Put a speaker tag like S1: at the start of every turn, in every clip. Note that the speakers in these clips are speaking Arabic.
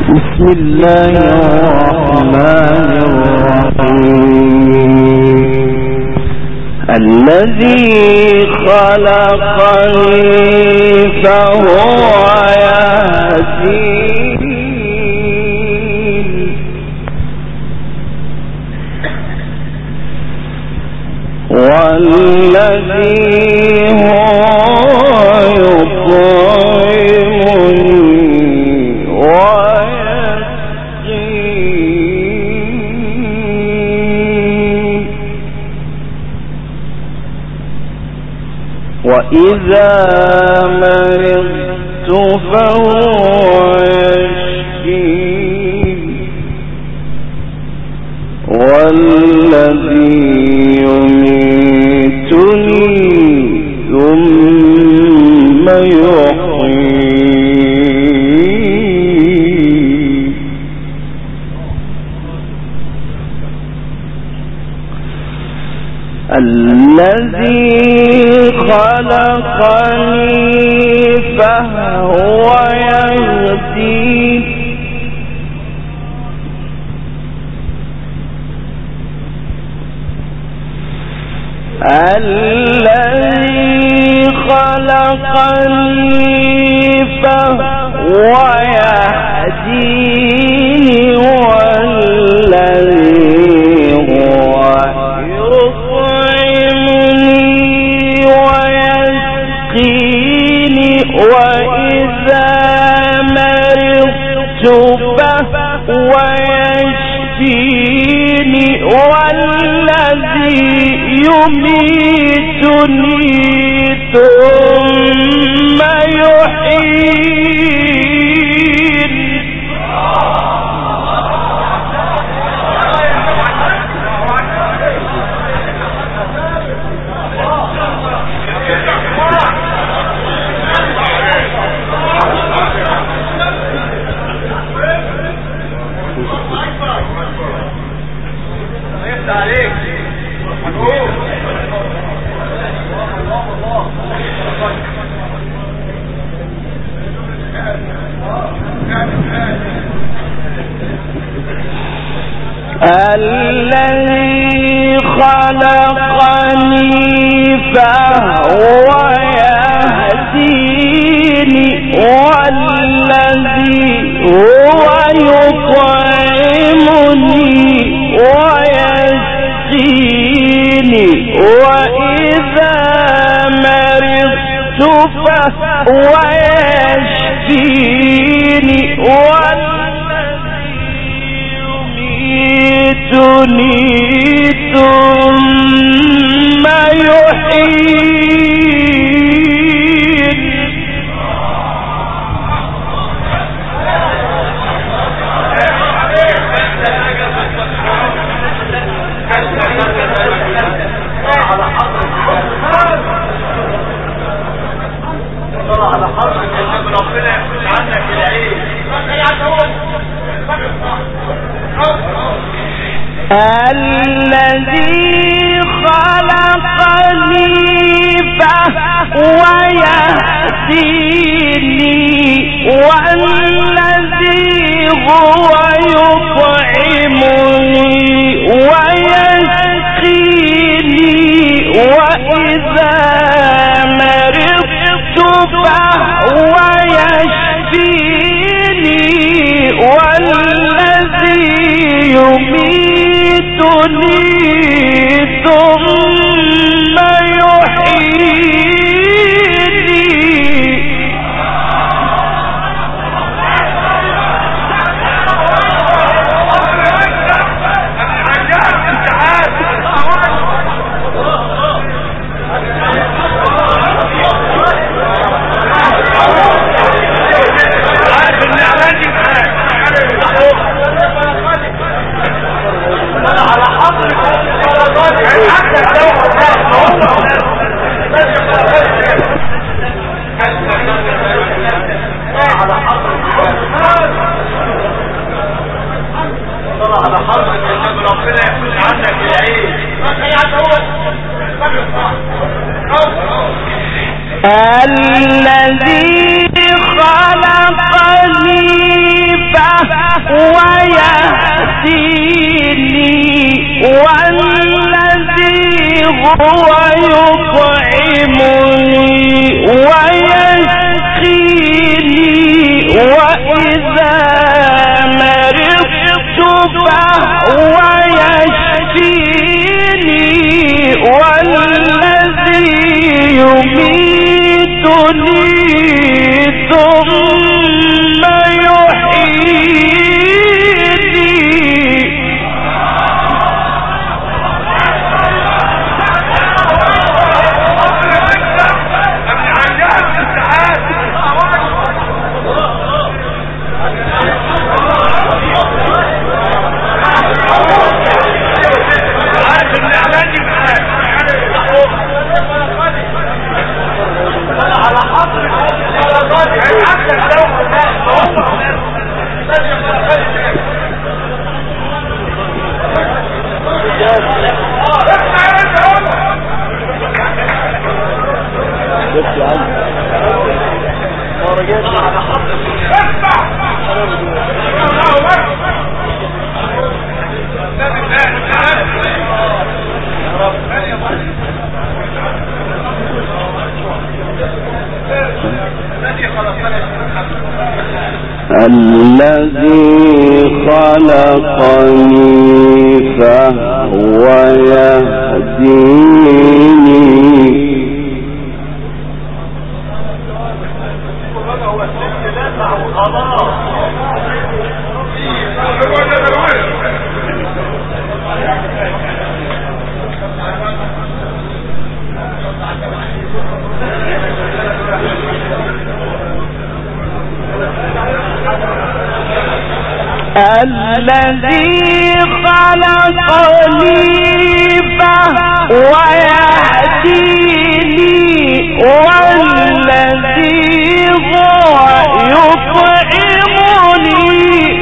S1: بسم الله الرحمن الرحيم. الذي خلقني فهو يهدين، والذي هو يطعمني وإذا مرضت فهو يشفين، والذي يميتني ثم يحيين، الذي خلقني فهو يهدين، الذي خلقني فهو يهديني، والذي هو وإذا مرضت فهو يشفيني، والذي يميتني ثم يحييني. الذي خلقني فهو يهديني، والذي هو يطعمني ويسقيني، وإذا مرضت فهو يشفيني، يميتني ثم يحيين. على حضرتك يا شيخ، ربنا يحفظ عنك العين. الذي خلقني فهو يهديني، والذي هو يطعمني ويسقيني، وإذا مرضت فهو يشفيني، والذي يميتني ثم يحييني. الذي خلقني فهو
S2: الذي خلقني فهو يهديني الذي خلقني فهو يهديني والذي هو يطعمني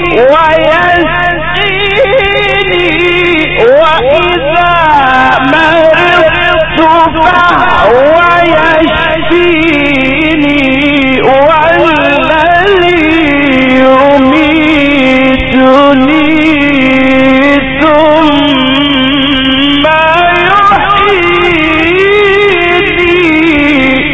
S2: ويسقيني وإذا مرضت فهو يشفيني والذي يميتني ثم يحييني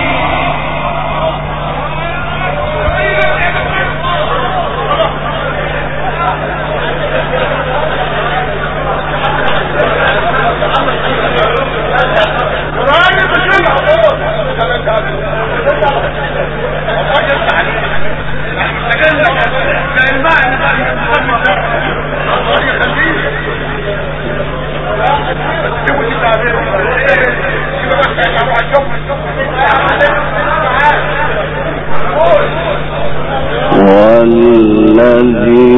S2: والذي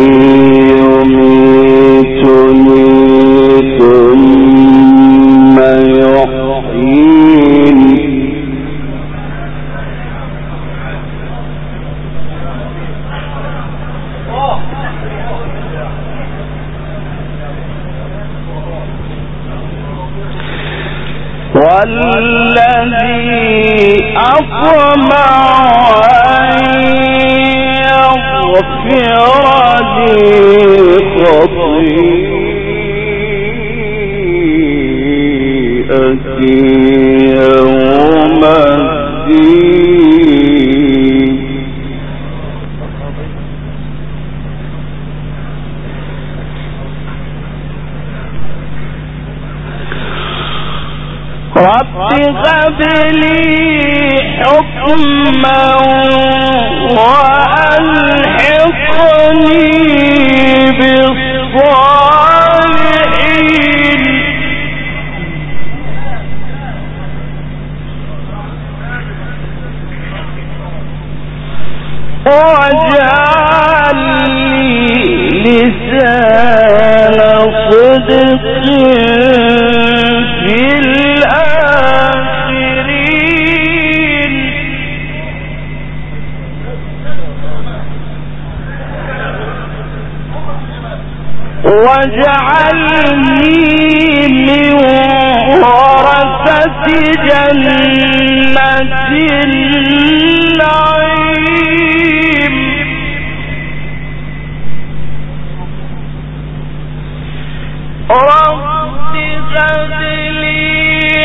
S2: يميتني ثم يحييني والذي أطمع أن يغفر لي خطيئتي يوم الدين رب هب لي حكما وألحقني بالصالحين واجعل لي لسان صدق في الآخرين واجعلني من ورثة جنة النعيم رب هب لي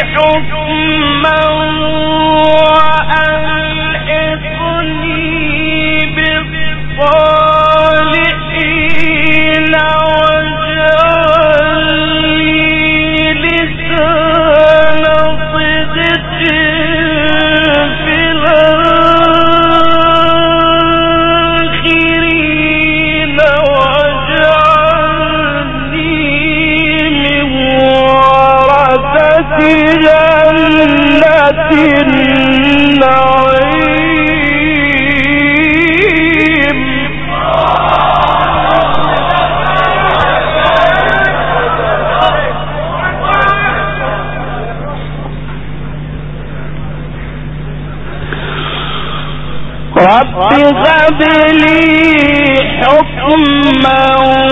S2: حكما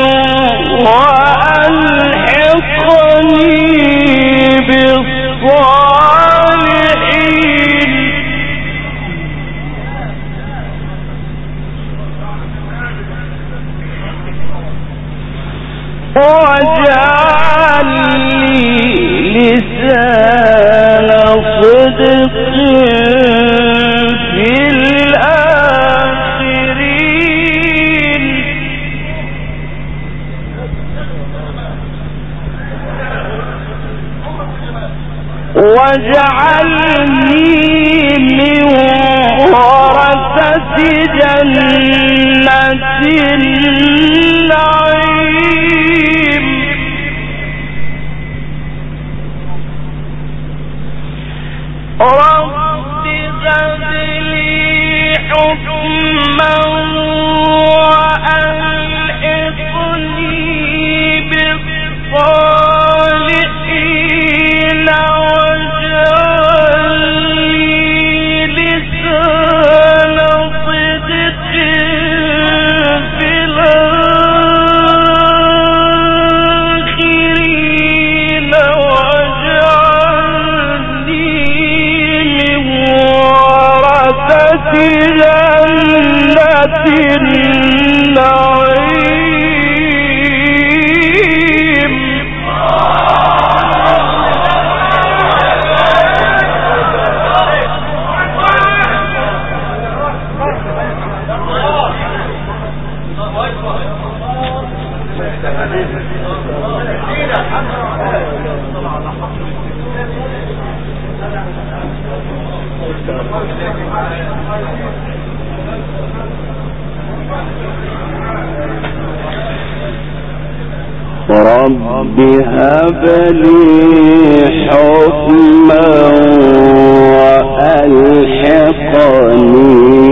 S2: وألحقني بالصالحين واجعل لي لسان صدق في الآخرين واجعلني من ورثة جنة النعيم رب هب لي حكما وألحقني بالصالحين واجعل لي لسان صدق في الآخرين واجعلني من ورثة جنة النعيم رب هب لي حكما وألحقني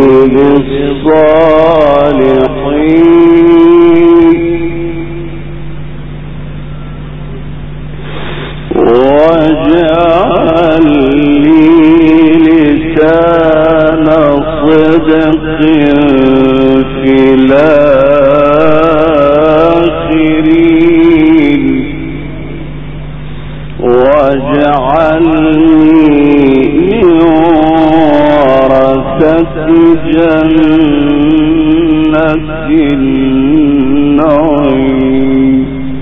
S2: بالصالحين واجعل لي لسان صدق في الآخرين واجعلني من ورثة جنة النعيم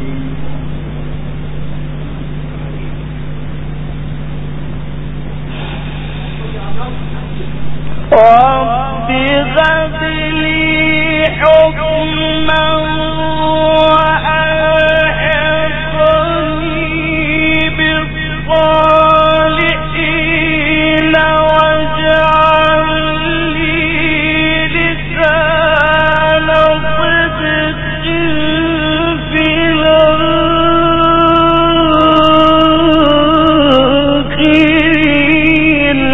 S2: رب هب لي حكما وألحقني بالصالحين واجعل لي لسان صدق في الآخرين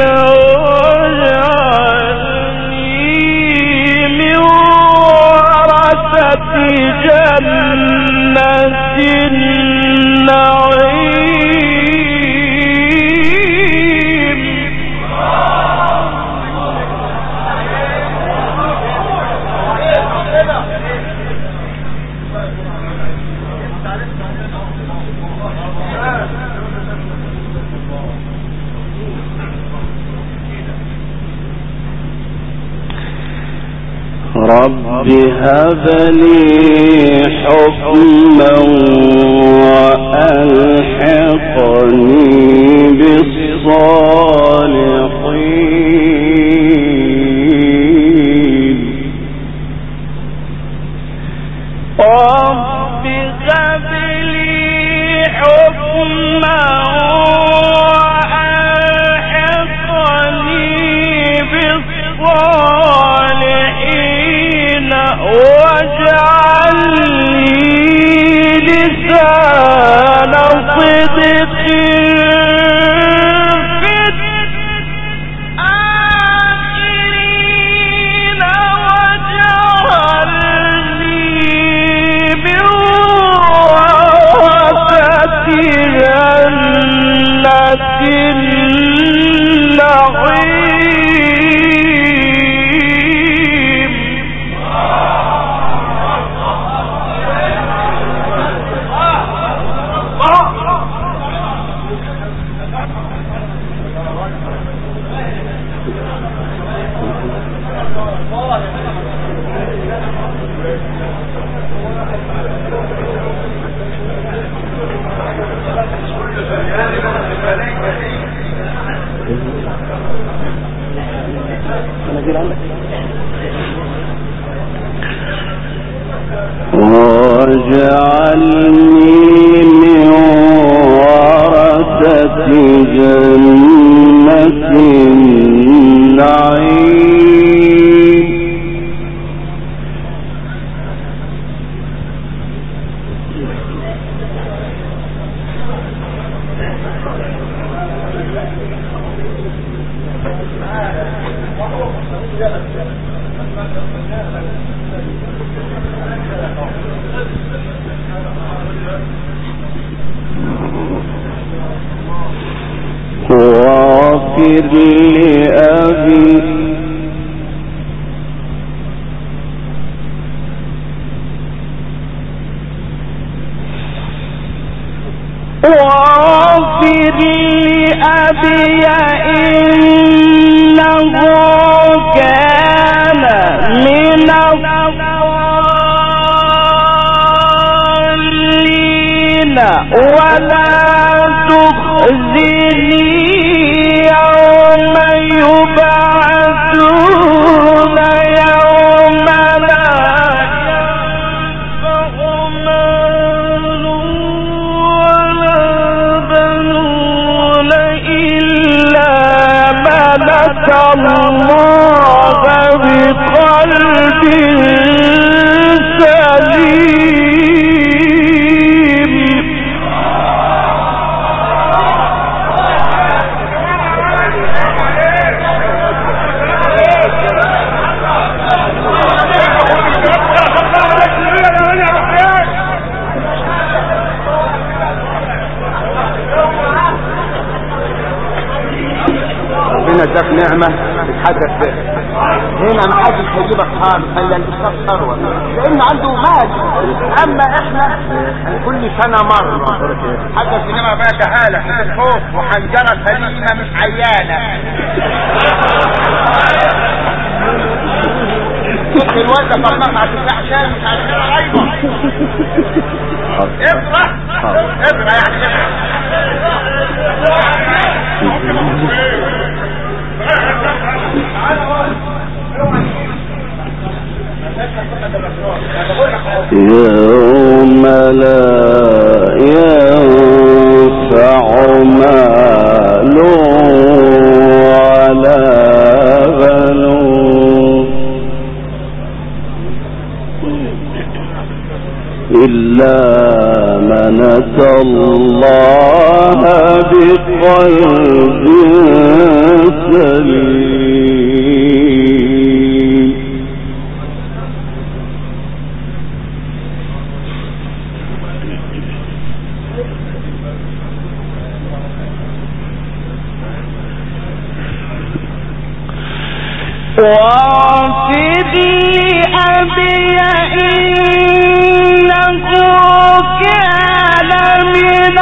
S2: رب هب لي حكما وألحقني بالصالحين رب هب لي حكما وألحقني بالصالحين واجعل لي لسان صدق في الآخرين واجعلني من ورثة جنة النعيم واجعلني من ورثة جنة النعيم واغفر لأبي إنه كان من الضالين ولا تخزني يوم يبعثون يوم لا ينفع مال ولا بنون إلا من أتى الله بقلب سليم
S1: ربنا اداك نعمة تتحدث بها. هنا محدش هيجيبك خالص الا الاستاذ ثروت لان عنده مال. اما احنا كل سنة مرة حدث انما بقى جهالة خوف وحنجرة سليمة مش عيانة. الوالدة فرناك على عشان مش عشان ايضا اقرأ يعني يوم لا ينفع مال ولا بنون إلا من أتى الله بقلب سليم. واغفر لأبي إنه كان من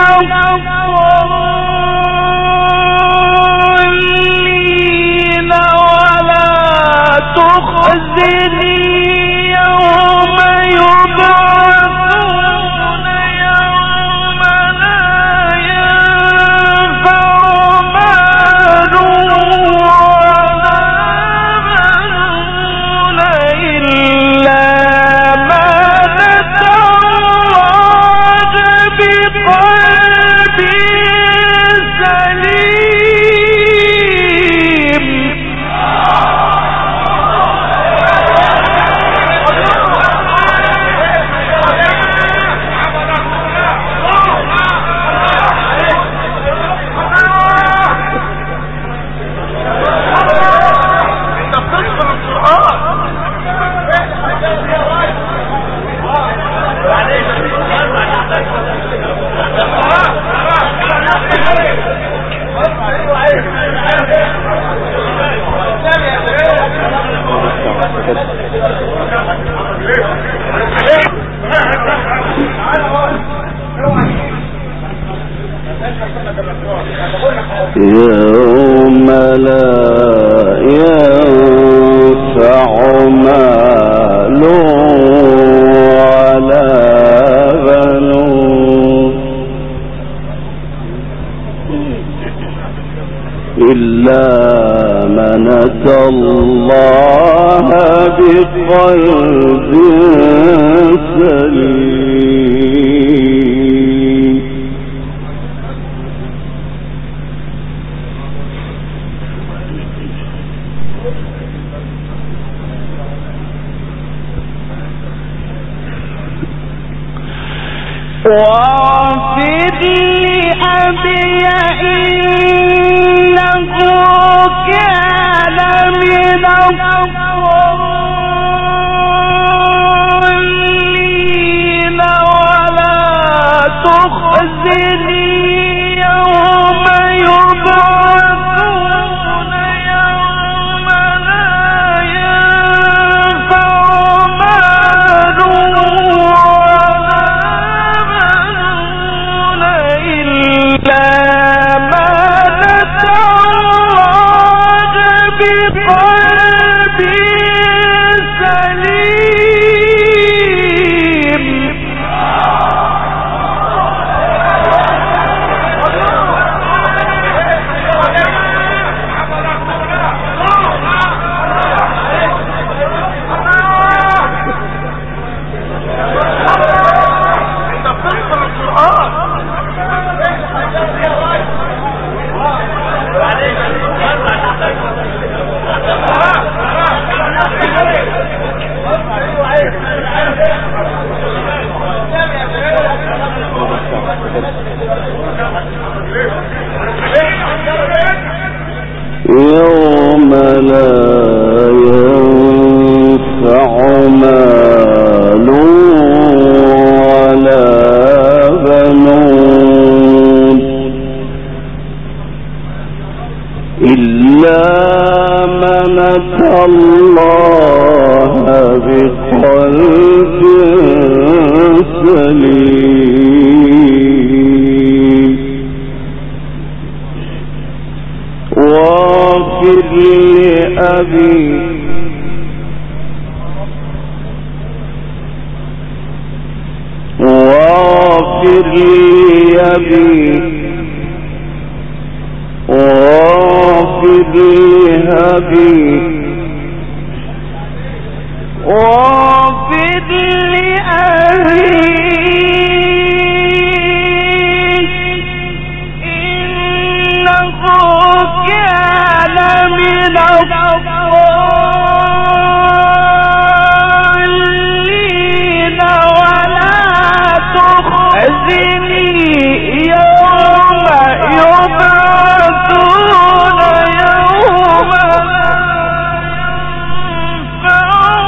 S1: الضالين ولا تخزني يوم يبعثون يوم لا ينفع مال يوم لا ينفع مال ولا بنون إلا من أتى الله بقلب سليم.
S2: واغفر لأبي إنه كان من الضالين ولا تخزني يوم يبعثون يوم لا ينفع مال ولا بنون إلا من أتى الله بقلب سليم.
S3: يوم لا ينفع مال ولا بنون إلا من أتى الله بقلب سليم. واغفر لأبي واغفر لأبي واغفر لأبي
S2: واغفر لأبي إنه كان من الضالين ولا تخزني يوم يبعثون يوم لا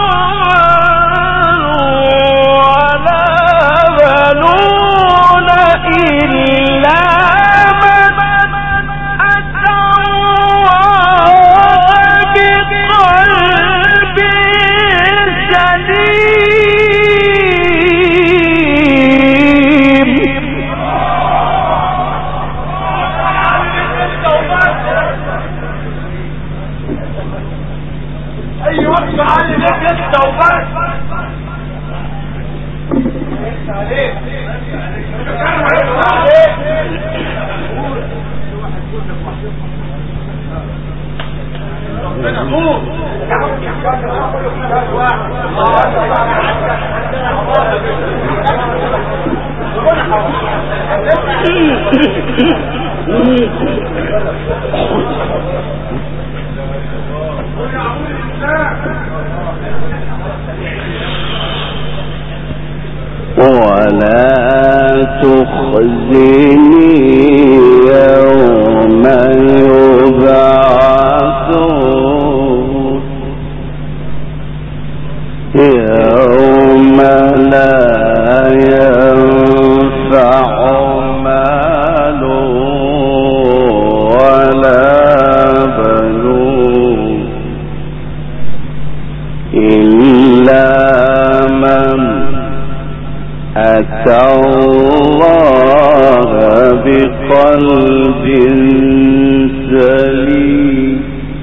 S3: ولا تخزني يوم يبعثون يوم لا ينفع مال ولا بنون إلا من أتى الله بقلب سليم.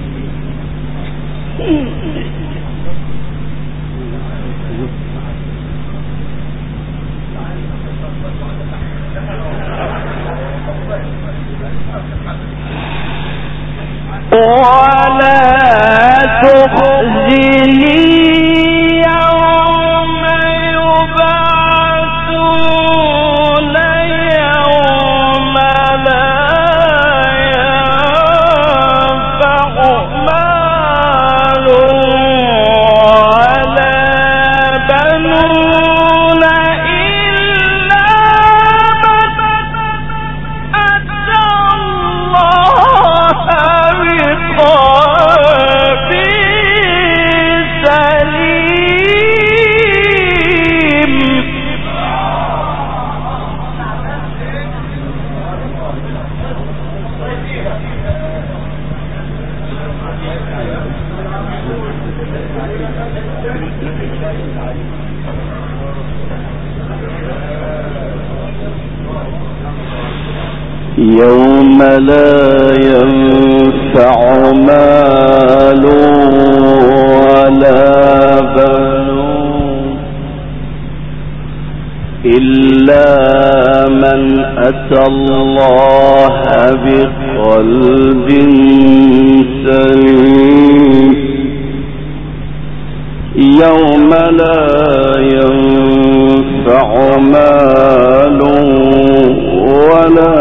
S2: ولا تخزني يوم يبعثون يوم لا ينفع مال ولا بنون إلا
S3: يوم لا ينفع مال ولا بنون إلا من أتى الله بقلب سليم يوم لا ينفع مال ولا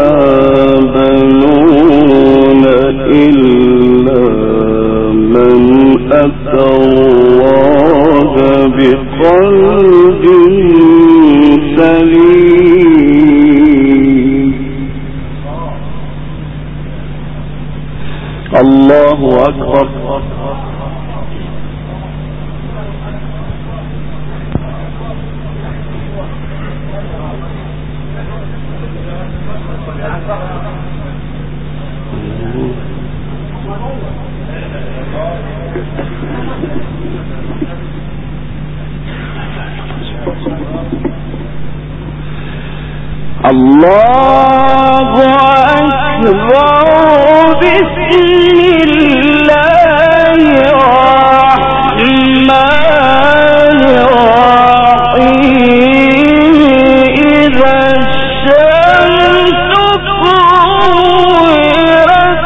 S3: بنون إلا من أتى الله بقلب سليم. الله أكبر. الله أكبر. بسم الله الرحمن الرحيم. إذا الشمس كورت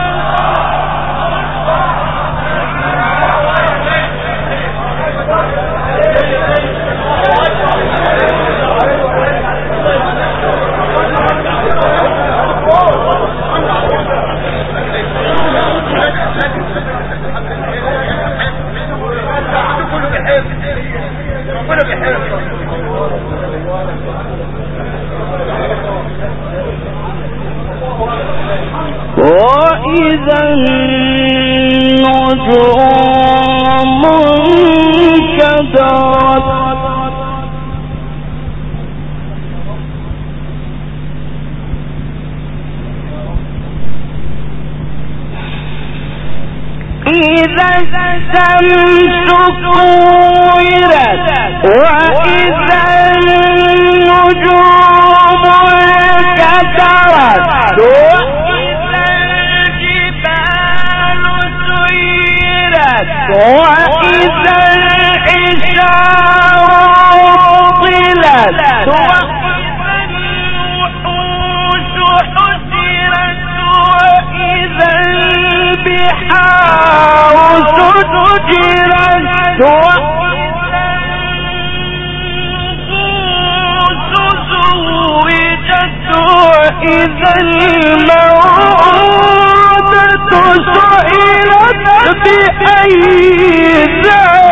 S3: وإذا النجوم انكدرت إذا الشمس كورت وإذا النجوم انكدرت وإذا الجبال سيرت وإذا العشار عطلت وإذا الوحوش حشرت وإذا البحار سجرت وإذا النفوس زوجت وإذا الموءودة سئلت بأي ذنب